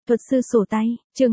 Thuật sư sổ tay, chương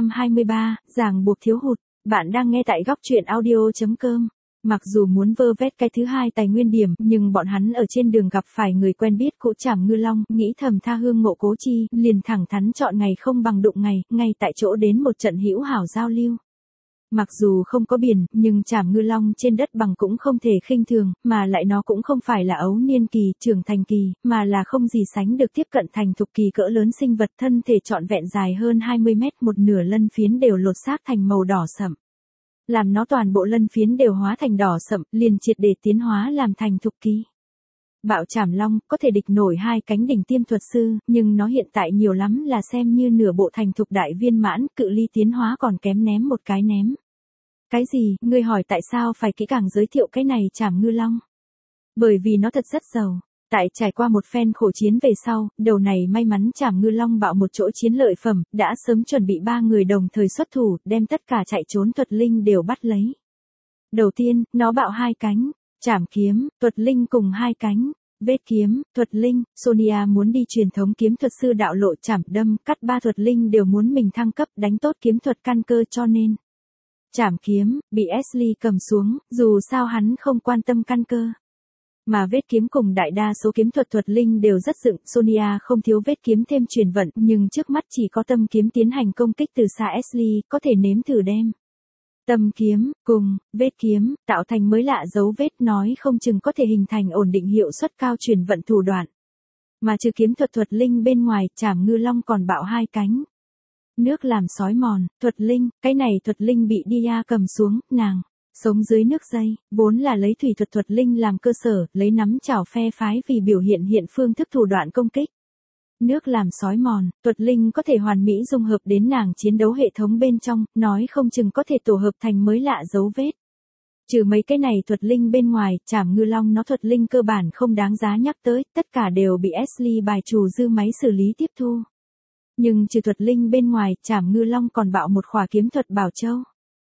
223, ràng buộc thiếu hụt. Bạn đang nghe tại góc truyện audio.com. Mặc dù muốn vơ vét cái thứ hai tài nguyên điểm, nhưng bọn hắn ở trên đường gặp phải người quen biết cũ Trảm Ngư Long, nghĩ thầm tha hương ngộ cố chi, liền thẳng thắn chọn ngày không bằng đụng ngày, ngay tại chỗ đến một trận hữu hảo giao lưu. Mặc dù không có biển, nhưng Trảm Ngư Long trên đất bằng cũng không thể khinh thường, mà lại nó cũng không phải là ấu niên kỳ, trưởng thành kỳ, mà là không gì sánh được tiếp cận thành thục kỳ cỡ lớn sinh vật, thân thể trọn vẹn dài hơn 20 mét, một nửa lân phiến đều lột xác thành màu đỏ sẫm. Làm nó toàn bộ lân phiến đều hóa thành đỏ sẫm, liền triệt để tiến hóa làm thành thục kỳ. Bạo Trảm Long có thể địch nổi hai cánh đỉnh tiêm thuật sư, nhưng nó hiện tại nhiều lắm là xem như nửa bộ thành thục đại viên mãn, cự ly tiến hóa còn kém ném một cái ném. Cái gì, ngươi hỏi tại sao phải kỹ càng giới thiệu cái này Trảm Ngư Long? Bởi vì nó thật rất giàu. Tại trải qua một phen khổ chiến về sau, đầu này may mắn Trảm Ngư Long bạo một chỗ chiến lợi phẩm, đã sớm chuẩn bị 3 người đồng thời xuất thủ, đem tất cả chạy trốn thuật linh đều bắt lấy. Đầu tiên, nó bạo 2 cánh, Trảm kiếm, thuật linh cùng 2 cánh. Vết kiếm, thuật linh, Sonia muốn đi truyền thống kiếm thuật sư đạo lộ chảm đâm, cắt 3 thuật linh đều muốn mình thăng cấp đánh tốt kiếm thuật căn cơ cho nên. Trảm kiếm, bị Ashley cầm xuống, dù sao hắn không quan tâm căn cơ. Mà vết kiếm cùng đại đa số kiếm thuật thuật linh đều rất dựng, Sonia không thiếu vết kiếm thêm truyền vận, nhưng trước mắt chỉ có tâm kiếm tiến hành công kích từ xa Ashley, có thể nếm thử đem. Tâm kiếm, cùng, vết kiếm, tạo thành mới lạ dấu vết nói không chừng có thể hình thành ổn định hiệu suất cao truyền vận thủ đoạn. Mà trừ kiếm thuật linh bên ngoài, Trảm Ngư Long còn bạo 2 cánh. Nước làm sói mòn, thuật linh, cái này thuật linh bị Dia cầm xuống, nàng sống dưới nước dây, vốn là lấy thủy thuật linh làm cơ sở, lấy nắm chảo phe phái vì biểu hiện phương thức thủ đoạn công kích. Nước làm sói mòn, thuật linh có thể hoàn mỹ dung hợp đến nàng chiến đấu hệ thống bên trong, nói không chừng có thể tổ hợp thành mới lạ dấu vết. Trừ mấy cái này thuật linh bên ngoài, Trảm Ngư Long nó thuật linh cơ bản không đáng giá nhắc tới, tất cả đều bị Ashley bài trừ dư máy xử lý tiếp thu. Nhưng trừ thuật linh bên ngoài, Trảm Ngư Long còn bạo một khỏa kiếm thuật Bảo Châu.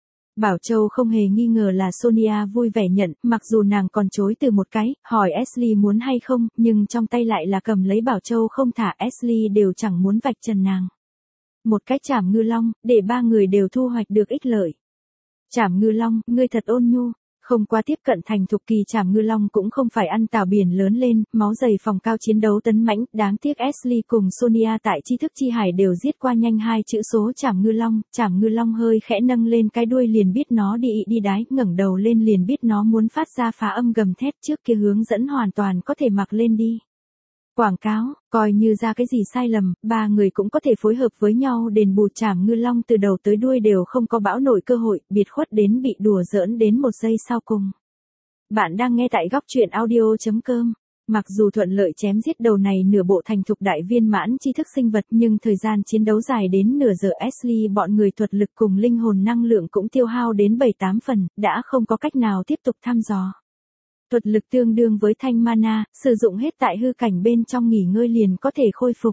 Bảo Châu không hề nghi ngờ là Sonia vui vẻ nhận, mặc dù nàng còn chối từ một cái, hỏi Ashley muốn hay không, nhưng trong tay lại là cầm lấy Bảo Châu không thả, Ashley đều chẳng muốn vạch trần nàng. Một cái Trảm Ngư Long, để 3 người đều thu hoạch được ích lợi. Trảm Ngư Long, ngươi thật ôn nhu. Không qua tiếp cận thành thục kỳ, Trảm Ngư Long cũng không phải ăn tảo biển lớn lên, máu dày phòng cao chiến đấu tấn mãnh, đáng tiếc Ashley cùng Sonia tại tri thức chi hải đều giết qua nhanh 2 chữ số Trảm Ngư Long hơi khẽ nâng lên cái đuôi liền biết nó đi đái, ngẩng đầu lên liền biết nó muốn phát ra phá âm gầm thét, trước kia hướng dẫn hoàn toàn có thể mặc lên đi. Quảng cáo, coi như ra cái gì sai lầm, 3 người cũng có thể phối hợp với nhau đền bù. Trảm Ngư Long từ đầu tới đuôi đều không có bão nổi cơ hội, biệt khuất đến bị đùa giỡn đến 1 giây sau cùng. Bạn đang nghe tại góc truyện audio.com. Mặc dù thuận lợi chém giết đầu này nửa bộ thành thục đại viên mãn tri thức sinh vật, nhưng thời gian chiến đấu dài đến nửa giờ, Ashley bọn người thuật lực cùng linh hồn năng lượng cũng tiêu hao đến 7-8 phần, đã không có cách nào tiếp tục thăm dò. Thuật lực tương đương với thanh mana, sử dụng hết tại hư cảnh bên trong nghỉ ngơi liền có thể khôi phục.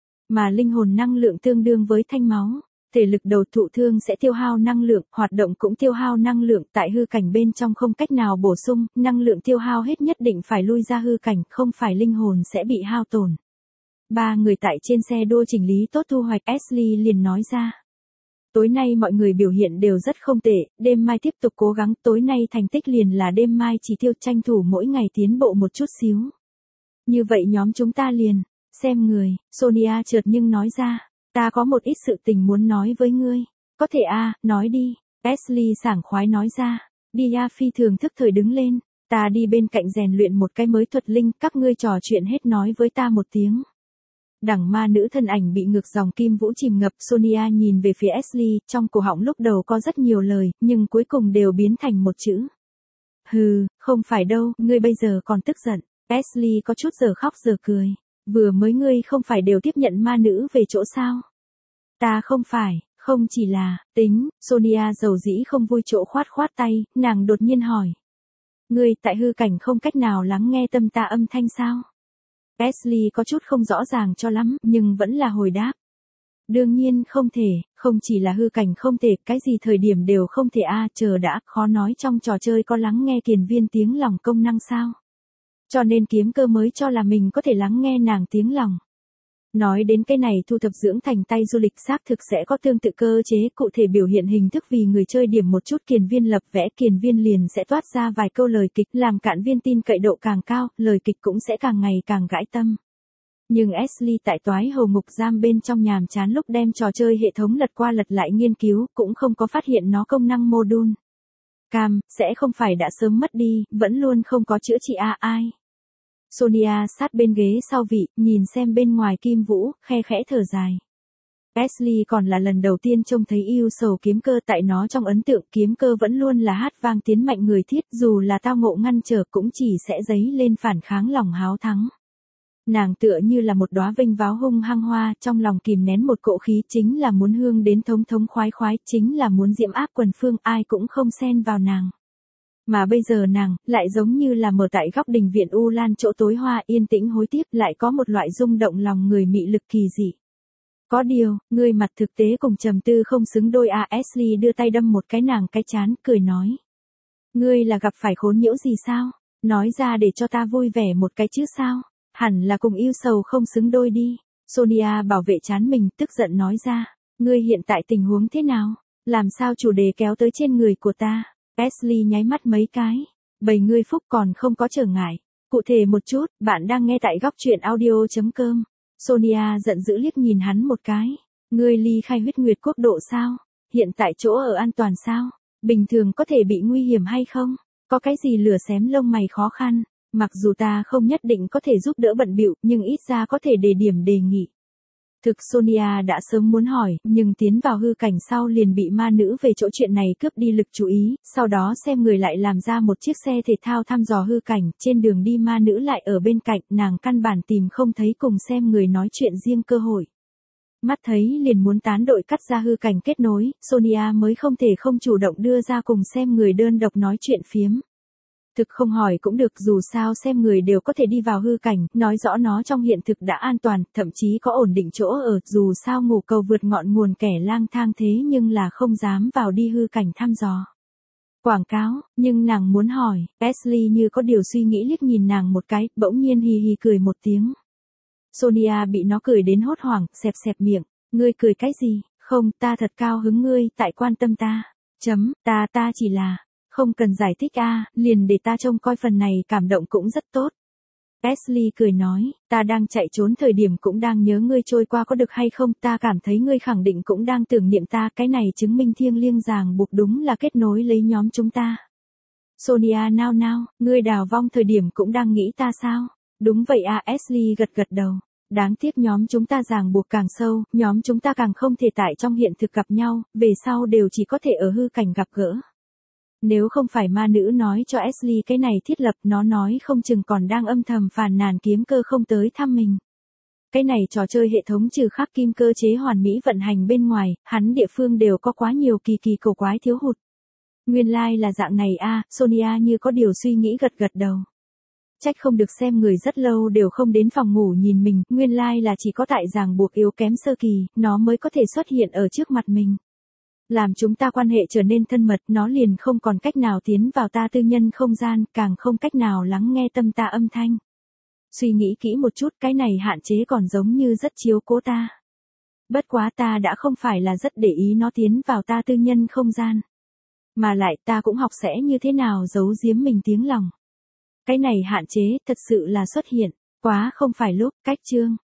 Mà linh hồn năng lượng tương đương với thanh máu. Thể lực đầu thụ thương sẽ tiêu hao năng lượng, hoạt động cũng tiêu hao năng lượng, tại hư cảnh bên trong không cách nào bổ sung, năng lượng tiêu hao hết nhất định phải lui ra hư cảnh, không phải linh hồn sẽ bị hao tổn. 3 người tại trên xe đua chỉnh lý tốt thu hoạch, Ashley liền nói ra. Tối nay mọi người biểu hiện đều rất không tệ, đêm mai tiếp tục cố gắng, tối nay thành tích liền là đêm mai chỉ tiêu tranh thủ mỗi ngày tiến bộ một chút xíu. Như vậy nhóm chúng ta liền, xem người, Sonia chợt nhưng nói ra, ta có một ít sự tình muốn nói với ngươi. Có thể nói đi, Ashley sảng khoái nói ra. Dia phi thường thức thời đứng lên, ta đi bên cạnh rèn luyện một cái mới thuật linh, các ngươi trò chuyện hết nói với ta một tiếng. Đẳng ma nữ thân ảnh bị ngược dòng kim vũ chìm ngập, Sonia nhìn về phía Ashley, trong cổ họng lúc đầu có rất nhiều lời, nhưng cuối cùng đều biến thành một chữ. Hừ, không phải đâu, ngươi bây giờ còn tức giận. Ashley có chút giờ khóc giờ cười. Vừa mới ngươi không phải đều tiếp nhận ma nữ về chỗ sao? Ta không phải, không chỉ là, tính, Sonia dầu dĩ không vui chỗ khoát tay, nàng đột nhiên hỏi. Ngươi tại hư cảnh không cách nào lắng nghe tâm ta âm thanh sao? Ashley có chút không rõ ràng cho lắm, nhưng vẫn là hồi đáp. Đương nhiên không thể, không chỉ là hư cảnh không thể, cái gì thời điểm đều không thể chờ đã, khó nói trong trò chơi có lắng nghe kiền viên tiếng lòng công năng sao? Cho nên kiếm cơ mới cho là mình có thể lắng nghe nàng tiếng lòng. Nói đến cái này thu thập dưỡng thành tay du lịch xác thực sẽ có tương tự cơ chế cụ thể biểu hiện hình thức vì người chơi điểm một chút kiền viên lập vẽ kiền viên liền sẽ toát ra vài câu lời kịch làm cạn viên tin cậy độ càng cao, lời kịch cũng sẽ càng ngày càng gãi tâm. Nhưng Ashley tại toái hầu ngục giam bên trong nhàm chán lúc đem trò chơi hệ thống lật qua lật lại nghiên cứu cũng không có phát hiện nó công năng module. Cam, sẽ không phải đã sớm mất đi, vẫn luôn không có chữa trị ai. Sonia sát bên ghế sau vị, nhìn xem bên ngoài Kim Vũ, khe khẽ thở dài. Ashley còn là lần đầu tiên trông thấy yêu sầu kiếm cơ tại nó trong ấn tượng kiếm cơ vẫn luôn là hát vang tiến mạnh người thiết dù là tao ngộ ngăn trở cũng chỉ sẽ dấy lên phản kháng lòng háo thắng. Nàng tựa như là một đóa vinh váo hung hăng hoa trong lòng kìm nén một cỗ khí chính là muốn hương đến thống thống khoái khoái chính là muốn diễm áp quần phương ai cũng không xen vào nàng. Mà bây giờ nàng, lại giống như là mở tại góc đình viện U Lan chỗ tối hoa yên tĩnh hối tiếc lại có một loại rung động lòng người mị lực kỳ dị. Có điều, người mặt thực tế cùng trầm tư không xứng đôi Ashley đưa tay đâm một cái nàng cái chán, cười nói. Ngươi là gặp phải khốn nhiễu gì sao? Nói ra để cho ta vui vẻ một cái chứ sao? Hẳn là cùng yêu sầu không xứng đôi đi. Sonia bảo vệ chán mình tức giận nói ra. Ngươi hiện tại tình huống thế nào? Làm sao chủ đề kéo tới trên người của ta? Ashley nháy mắt mấy cái. Bầy ngươi phúc còn không có trở ngại. Cụ thể một chút, bạn đang nghe tại góc truyện audio.com. Sonia giận dữ liếc nhìn hắn một cái. Ngươi ly khai huyết nguyệt quốc độ sao? Hiện tại chỗ ở an toàn sao? Bình thường có thể bị nguy hiểm hay không? Có cái gì lửa xém lông mày khó khăn? Mặc dù ta không nhất định có thể giúp đỡ bận bịu, nhưng ít ra có thể đề điểm đề nghị. Thực Sonia đã sớm muốn hỏi, nhưng tiến vào hư cảnh sau liền bị ma nữ về chỗ chuyện này cướp đi lực chú ý, sau đó xem người lại làm ra một chiếc xe thể thao thăm dò hư cảnh, trên đường đi ma nữ lại ở bên cạnh, nàng căn bản tìm không thấy cùng xem người nói chuyện riêng cơ hội. Mắt thấy liền muốn tán đội cắt ra hư cảnh kết nối, Sonia mới không thể không chủ động đưa ra cùng xem người đơn độc nói chuyện phiếm. Thực không hỏi cũng được dù sao xem người đều có thể đi vào hư cảnh, nói rõ nó trong hiện thực đã an toàn, thậm chí có ổn định chỗ ở, dù sao ngủ cầu vượt ngọn nguồn kẻ lang thang thế nhưng là không dám vào đi hư cảnh thăm dò. Quảng cáo, nhưng nàng muốn hỏi, Ashley như có điều suy nghĩ liếc nhìn nàng một cái, bỗng nhiên hì hì cười một tiếng. Sonia bị nó cười đến hốt hoảng, xẹp xẹp miệng, ngươi cười cái gì, không, ta thật cao hứng ngươi, tại quan tâm ta, ta chỉ là... Không cần giải thích liền để ta trông coi phần này cảm động cũng rất tốt. Ashley cười nói, ta đang chạy trốn thời điểm cũng đang nhớ ngươi trôi qua có được hay không, ta cảm thấy ngươi khẳng định cũng đang tưởng niệm ta, cái này chứng minh thiêng liêng ràng buộc đúng là kết nối lấy nhóm chúng ta. Sonia nao, ngươi đào vong thời điểm cũng đang nghĩ ta sao? Đúng vậy Ashley gật gật đầu. Đáng tiếc nhóm chúng ta ràng buộc càng sâu, nhóm chúng ta càng không thể tại trong hiện thực gặp nhau, về sau đều chỉ có thể ở hư cảnh gặp gỡ. Nếu không phải ma nữ nói cho Ashley cái này thiết lập nó nói không chừng còn đang âm thầm phàn nàn kiếm cơ không tới thăm mình. Cái này trò chơi hệ thống trừ khắc kim cơ chế hoàn mỹ vận hành bên ngoài, hắn địa phương đều có quá nhiều kỳ kỳ cổ quái thiếu hụt. Nguyên lai là dạng này Sonia như có điều suy nghĩ gật gật đầu. Trách không được xem người rất lâu đều không đến phòng ngủ nhìn mình, nguyên lai là chỉ có tại ràng buộc yếu kém sơ kỳ, nó mới có thể xuất hiện ở trước mặt mình. Làm chúng ta quan hệ trở nên thân mật, nó liền không còn cách nào tiến vào ta tư nhân không gian, càng không cách nào lắng nghe tâm ta âm thanh. Suy nghĩ kỹ một chút, cái này hạn chế còn giống như rất chiếu cố ta. Bất quá ta đã không phải là rất để ý nó tiến vào ta tư nhân không gian. Mà lại ta cũng học sẽ như thế nào giấu giếm mình tiếng lòng. Cái này hạn chế thật sự là xuất hiện, quá không phải lúc, cách chương.